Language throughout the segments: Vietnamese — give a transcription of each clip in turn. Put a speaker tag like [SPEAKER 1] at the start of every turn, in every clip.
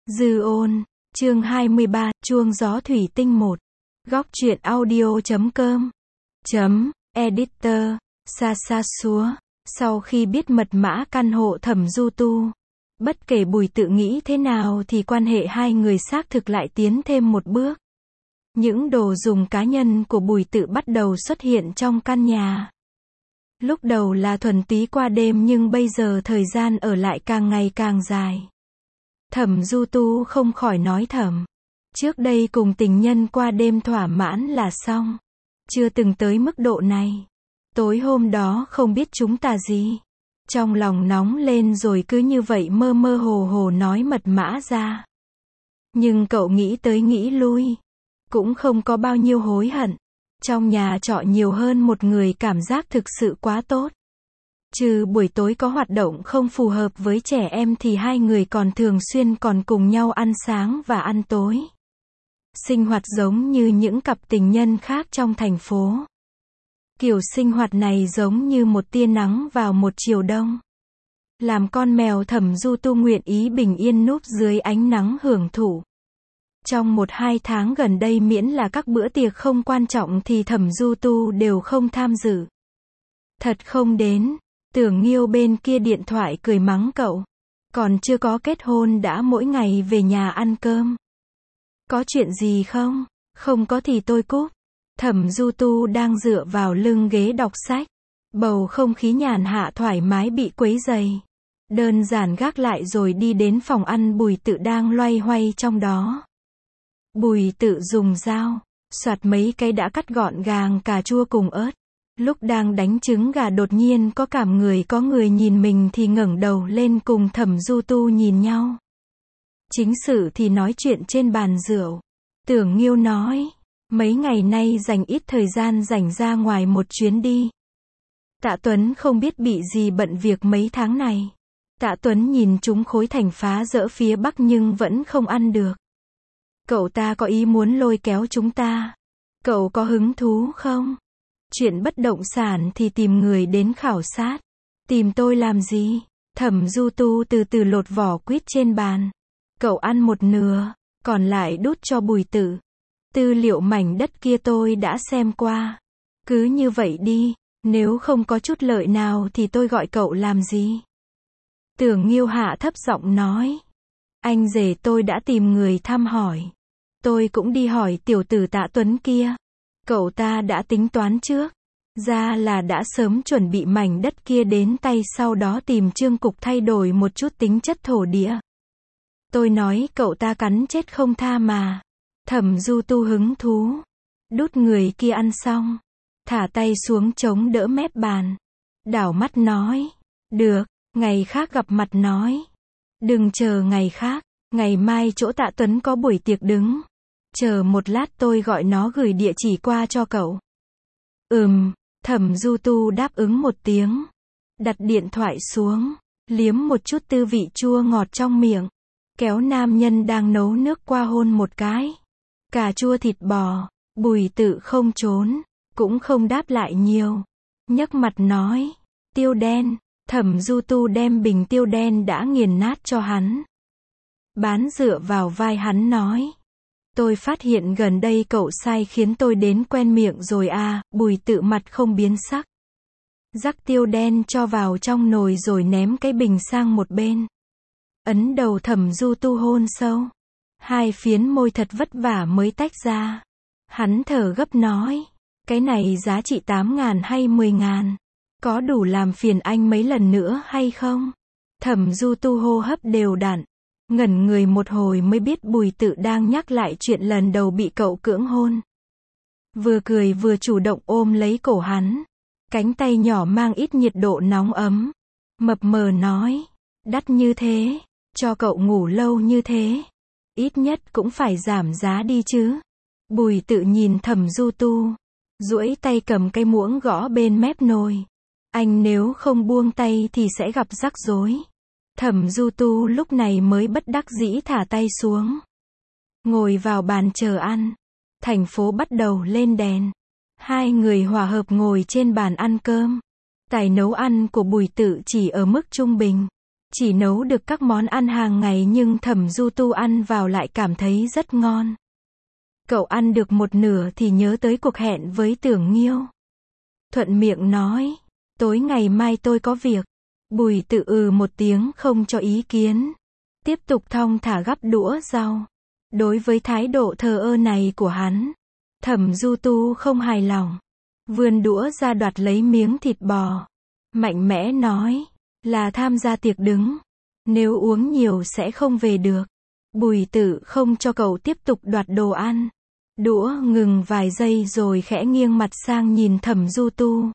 [SPEAKER 1] Dư ôn, chương 23, chuông gió thủy tinh 1. Góc truyện audio.com. Editor, Sa Sa Súa. Sau khi biết mật mã căn hộ Thẩm Du Tu, bất kể Bùi Tự nghĩ thế nào thì quan hệ hai người xác thực lại tiến thêm một bước. Những đồ dùng cá nhân của Bùi Tự bắt đầu xuất hiện trong căn nhà. Lúc đầu là thuần túy qua đêm nhưng bây giờ thời gian ở lại càng ngày càng dài. Thẩm Du Tu không khỏi nói thầm. Trước đây cùng tình nhân qua đêm thỏa mãn là xong. Chưa từng tới mức độ này. Tối hôm đó không biết chúng ta gì. Trong lòng nóng lên rồi cứ như vậy mơ mơ hồ hồ nói mật mã ra. Nhưng cậu nghĩ tới nghĩ lui. Cũng không có bao nhiêu hối hận. Trong nhà trọ nhiều hơn một người cảm giác thực sự quá tốt. Trừ buổi tối có hoạt động không phù hợp với trẻ em thì hai người còn thường xuyên còn cùng nhau ăn sáng và ăn tối. Sinh hoạt giống như những cặp tình nhân khác trong thành phố. Kiểu sinh hoạt này giống như một tia nắng vào một chiều đông. Làm con mèo Thẩm Du Tu nguyện ý bình yên núp dưới ánh nắng hưởng thụ. Trong 1-2 tháng gần đây miễn là các bữa tiệc không quan trọng thì Thẩm Du Tu đều không tham dự. Thật không đến. Tưởng Nghiêu bên kia điện thoại cười mắng cậu. Còn chưa có kết hôn đã mỗi ngày về nhà ăn cơm. Có chuyện gì không? Không có thì tôi cúp. Thẩm Du Tu đang dựa vào lưng ghế đọc sách. Bầu không khí nhàn hạ thoải mái bị quấy rầy. Đơn giản gác lại rồi đi đến phòng ăn Bùi Tự đang loay hoay trong đó. Bùi Tự dùng dao, xoạt mấy cái đã cắt gọn gàng cà chua cùng ớt. Lúc đang đánh trứng gà đột nhiên có người nhìn mình thì ngẩng đầu lên cùng Thẩm Du Tu nhìn nhau. Chính sự thì nói chuyện trên bàn rượu. Tưởng Nghiêu nói, mấy ngày nay dành ít thời gian rảnh ra ngoài một chuyến đi. Tạ Tuấn không biết bị gì bận việc mấy tháng này. Tạ Tuấn nhìn chúng khối thành phá rỡ phía Bắc nhưng vẫn không ăn được. Cậu ta có ý muốn lôi kéo chúng ta. Cậu có hứng thú không? Chuyện bất động sản thì tìm người đến khảo sát. Tìm tôi làm gì? Thẩm Du Tu từ từ lột vỏ quýt trên bàn. Cậu ăn một nửa, còn lại đút cho Bùi Tự. Tư liệu mảnh đất kia tôi đã xem qua. Cứ như vậy đi, nếu không có chút lợi nào thì tôi gọi cậu làm gì? Tưởng Nghiêu hạ thấp giọng nói. Anh rể tôi đã tìm người thăm hỏi. Tôi cũng đi hỏi tiểu tử Tạ Tuấn kia. Cậu ta đã tính toán trước. Ra là đã sớm chuẩn bị mảnh đất kia đến tay sau đó tìm Trương Cục thay đổi một chút tính chất thổ địa. Tôi nói cậu ta cắn chết không tha mà. Thẩm Du Tu hứng thú. Đút người kia ăn xong. Thả tay xuống chống đỡ mép bàn. Đảo mắt nói. Được, ngày khác gặp mặt nói. Đừng chờ ngày khác. Ngày mai chỗ Tạ Tuấn có buổi tiệc đứng. Chờ một lát tôi gọi nó gửi địa chỉ qua cho cậu. Thẩm Du Tu đáp ứng một tiếng. Đặt điện thoại xuống. Liếm một chút tư vị chua ngọt trong miệng. Kéo nam nhân đang nấu nước qua hôn một cái. Cà chua thịt bò. Bùi Tự không trốn. Cũng không đáp lại nhiều. Nhấc mặt nói. Tiêu đen. Thẩm Du Tu đem bình tiêu đen đã nghiền nát cho hắn. Bán dựa vào vai hắn nói. Tôi phát hiện gần đây cậu sai khiến tôi đến quen miệng rồi à. Bùi Tự mặt không biến sắc. Rắc tiêu đen cho vào trong nồi rồi ném cái bình sang một bên. Ấn đầu Thẩm Du Tu hôn sâu. Hai phiến môi thật vất vả mới tách ra. Hắn thở gấp nói. Cái này giá trị 8.000 hay 10.000? Có đủ làm phiền anh mấy lần nữa hay không? Thẩm Du Tu hô hấp đều đặn. Ngẩn người một hồi mới biết Bùi Tự đang nhắc lại chuyện lần đầu bị cậu cưỡng hôn. Vừa cười vừa chủ động ôm lấy cổ hắn. Cánh tay nhỏ mang ít nhiệt độ nóng ấm. Mập mờ nói. Đắt như thế. Cho cậu ngủ lâu như thế. Ít nhất cũng phải giảm giá đi chứ. Bùi Tự nhìn Thẩm Du Tu. Duỗi tay cầm cái muỗng gõ bên mép nồi. Anh nếu không buông tay thì sẽ gặp rắc rối. Thẩm Du Tu lúc này mới bất đắc dĩ thả tay xuống. Ngồi vào bàn chờ ăn. Thành phố bắt đầu lên đèn. Hai người hòa hợp ngồi trên bàn ăn cơm. Tài nấu ăn của Bùi Tự chỉ ở mức trung bình. Chỉ nấu được các món ăn hàng ngày nhưng Thẩm Du Tu ăn vào lại cảm thấy rất ngon. Cậu ăn được một nửa thì nhớ tới cuộc hẹn với Tưởng Nghiêu. Thuận miệng nói, tối ngày mai tôi có việc. Bùi Tự một tiếng không cho ý kiến. Tiếp tục thong thả gắp đũa rau. Đối với thái độ thờ ơ này của hắn, Thẩm Du Tu không hài lòng. Vươn đũa ra đoạt lấy miếng thịt bò. Mạnh mẽ nói, là tham gia tiệc đứng. Nếu uống nhiều sẽ không về được. Bùi Tự không cho cậu tiếp tục đoạt đồ ăn. Đũa ngừng vài giây rồi khẽ nghiêng mặt sang nhìn Thẩm Du Tu.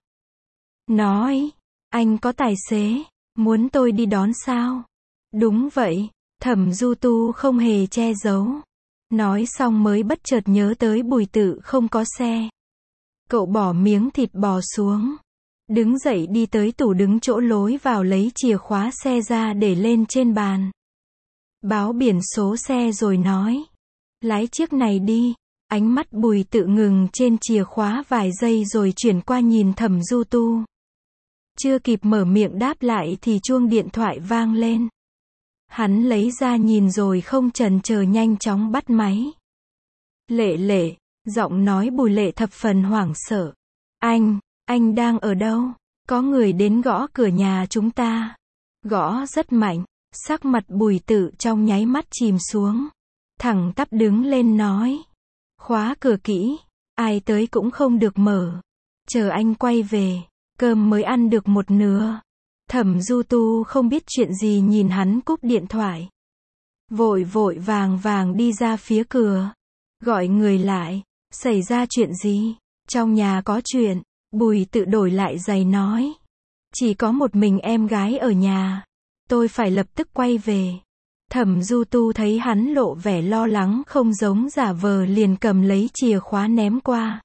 [SPEAKER 1] Nói, anh có tài xế, muốn tôi đi đón sao? Đúng vậy, Thẩm Du Tu không hề che giấu. Nói xong mới bất chợt nhớ tới Bùi Tự không có xe. Cậu bỏ miếng thịt bò xuống. Đứng dậy đi tới tủ đứng chỗ lối vào lấy chìa khóa xe ra để lên trên bàn. Báo biển số xe rồi nói. Lái chiếc này đi. Ánh mắt Bùi Tự ngừng trên chìa khóa vài giây rồi chuyển qua nhìn Thẩm Du Tu. Chưa kịp mở miệng đáp lại thì chuông điện thoại vang lên. Hắn lấy ra nhìn rồi không chần chờ nhanh chóng bắt máy. Lệ Lệ, giọng nói Bùi Lệ thập phần hoảng sợ. Anh đang ở đâu? Có người đến gõ cửa nhà chúng ta. Gõ rất mạnh, sắc mặt Bùi Tự trong nháy mắt chìm xuống. Thẳng tắp đứng lên nói. Khóa cửa kỹ, ai tới cũng không được mở. Chờ anh quay về, cơm mới ăn được một nửa. Thẩm Du Tu không biết chuyện gì nhìn hắn cúp điện thoại. Vội vội vàng vàng đi ra phía cửa. Gọi người lại, xảy ra chuyện gì? Trong nhà có chuyện, Bùi Tự đổi lại giày nói. Chỉ có một mình em gái ở nhà. Tôi phải lập tức quay về. Thẩm Du Tu thấy hắn lộ vẻ lo lắng không giống giả vờ liền cầm lấy chìa khóa ném qua.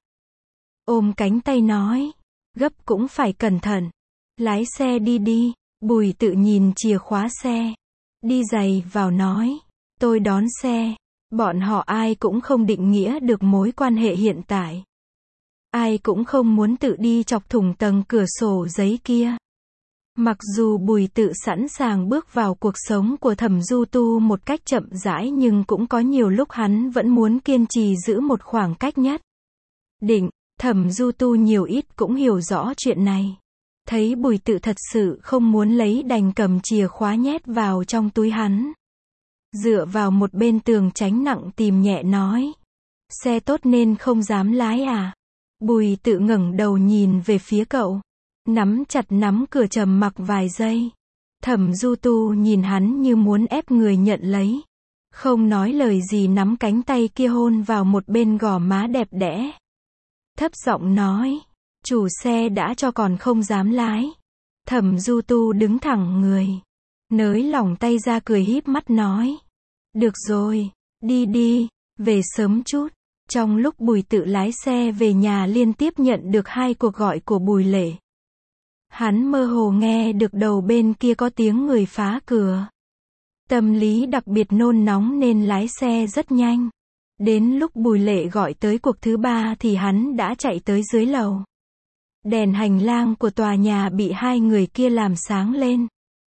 [SPEAKER 1] Ôm cánh tay nói. Gấp cũng phải cẩn thận. Lái xe đi đi. Bùi Tự nhìn chìa khóa xe. Đi giày vào nói. Tôi đón xe. Bọn họ ai cũng không định nghĩa được mối quan hệ hiện tại. Ai cũng không muốn tự đi chọc thủng tầng cửa sổ giấy kia. Mặc dù Bùi Tự sẵn sàng bước vào cuộc sống của Thẩm Du Tu một cách chậm rãi nhưng cũng có nhiều lúc hắn vẫn muốn kiên trì giữ một khoảng cách nhất định. Thẩm Du Tu nhiều ít cũng hiểu rõ chuyện này. Thấy Bùi Tự thật sự không muốn lấy đành cầm chìa khóa nhét vào trong túi hắn. Dựa vào một bên tường tránh nặng tìm nhẹ nói. Xe tốt nên không dám lái à? Bùi Tự ngẩng đầu nhìn về phía cậu. Nắm chặt nắm cửa trầm mặc vài giây. Thẩm Du Tu nhìn hắn như muốn ép người nhận lấy. Không nói lời gì nắm cánh tay kia hôn vào một bên gò má đẹp đẽ. Thấp giọng nói. Chủ xe đã cho còn không dám lái. Thẩm Du Tu đứng thẳng người. Nới lỏng tay ra cười híp mắt nói. Được rồi, đi đi, về sớm chút. Trong lúc Bùi Tự lái xe về nhà liên tiếp nhận được 2 cuộc gọi của Bùi Lệ. Hắn mơ hồ nghe được đầu bên kia có tiếng người phá cửa. Tâm lý đặc biệt nôn nóng nên lái xe rất nhanh. Đến lúc Bùi Lệ gọi tới cuộc thứ 3 thì hắn đã chạy tới dưới lầu. Đèn hành lang của tòa nhà bị 2 người kia làm sáng lên.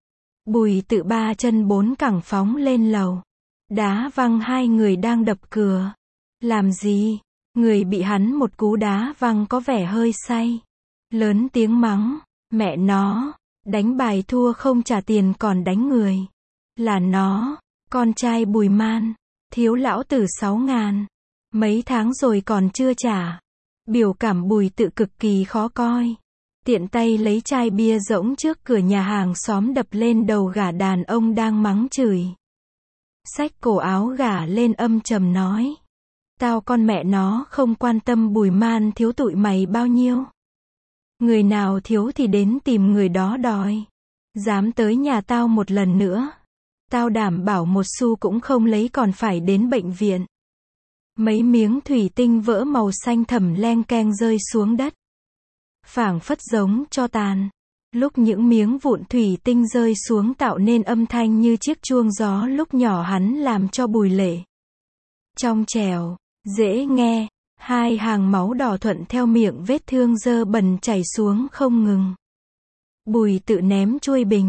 [SPEAKER 1] Bùi Tự 3 chân 4 cẳng phóng lên lầu. Đá văng 2 người đang đập cửa. Làm gì? Người bị hắn một cú đá văng có vẻ hơi say. Lớn tiếng mắng. Mẹ nó, đánh bài thua không trả tiền còn đánh người. Là nó, con trai Bùi Man, thiếu lão tử 6.000. Mấy tháng rồi còn chưa trả. Biểu cảm Bùi Tự cực kỳ khó coi. Tiện tay lấy chai bia rỗng trước cửa nhà hàng xóm đập lên đầu gã đàn ông đang mắng chửi. Xách cổ áo gã lên âm trầm nói. Tao con mẹ nó không quan tâm Bùi Man thiếu tụi mày bao nhiêu. Người nào thiếu thì đến tìm người đó đòi. Dám tới nhà tao một lần nữa. Tao đảm bảo một xu cũng không lấy còn phải đến bệnh viện. Mấy miếng thủy tinh vỡ màu xanh thẳm leng keng rơi xuống đất. Phảng phất giống tro tàn. Lúc những miếng vụn thủy tinh rơi xuống tạo nên âm thanh như chiếc chuông gió lúc nhỏ hắn làm cho Bùi Lệ. Trong trẻo, dễ nghe, 2 hàng máu đỏ thuận theo miệng vết thương dơ bẩn chảy xuống không ngừng. Bùi Tự ném chuôi bình.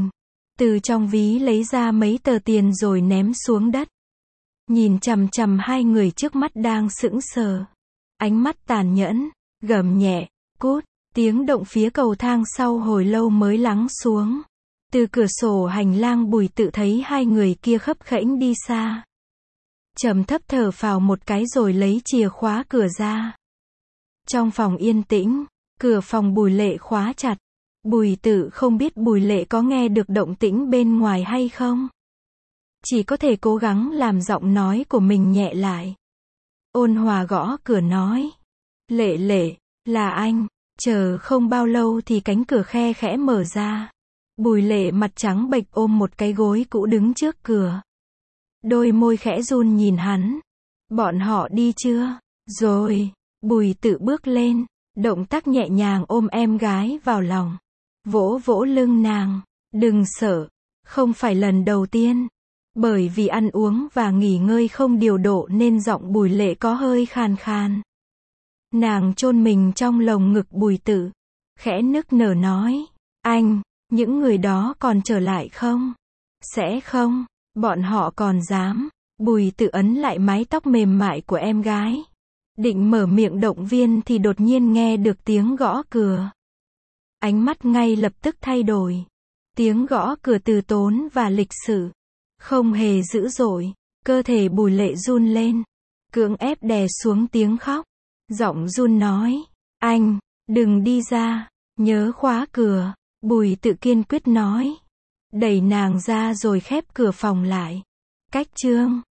[SPEAKER 1] từ trong ví lấy ra mấy tờ tiền rồi ném xuống đất. Nhìn chằm chằm hai người trước mắt đang sững sờ. Ánh mắt tàn nhẫn, gầm nhẹ, cút, tiếng động phía cầu thang sau hồi lâu mới lắng xuống. Từ cửa sổ hành lang Bùi Tự thấy hai người kia khấp khễnh đi xa. Trầm thấp thở phào một cái rồi lấy chìa khóa cửa ra. Trong phòng yên tĩnh, cửa phòng Bùi Lệ khóa chặt. Bùi Tự không biết Bùi Lệ có nghe được động tĩnh bên ngoài hay không. Chỉ có thể cố gắng làm giọng nói của mình nhẹ lại. Ôn hòa gõ cửa nói. Lệ Lệ, là anh. Chờ không bao lâu thì cánh cửa khe khẽ mở ra. Bùi Lệ mặt trắng bệch ôm một cái gối cũ đứng trước cửa. Đôi môi khẽ run nhìn hắn. Bọn họ đi chưa? Rồi. Bùi Tự bước lên. Động tác nhẹ nhàng ôm em gái vào lòng. Vỗ vỗ lưng nàng. Đừng sợ. Không phải lần đầu tiên. Bởi vì ăn uống và nghỉ ngơi không điều độ nên giọng Bùi Lệ có hơi khàn khàn. Nàng chôn mình trong lồng ngực Bùi Tự. Khẽ nức nở nói. Anh, những người đó còn trở lại không? Sẽ không. Bọn họ còn dám. Bùi Tự ấn lại mái tóc mềm mại của em gái. Định mở miệng động viên thì đột nhiên nghe được tiếng gõ cửa. Ánh mắt ngay lập tức thay đổi. Tiếng gõ cửa từ tốn và lịch sự. Không hề dữ dội. Cơ thể Bùi Lệ run lên. Cưỡng ép đè xuống tiếng khóc. Giọng run nói. Anh, đừng đi ra. Nhớ khóa cửa. Bùi Tự kiên quyết nói. Đẩy nàng ra rồi khép cửa phòng lại. Cách chương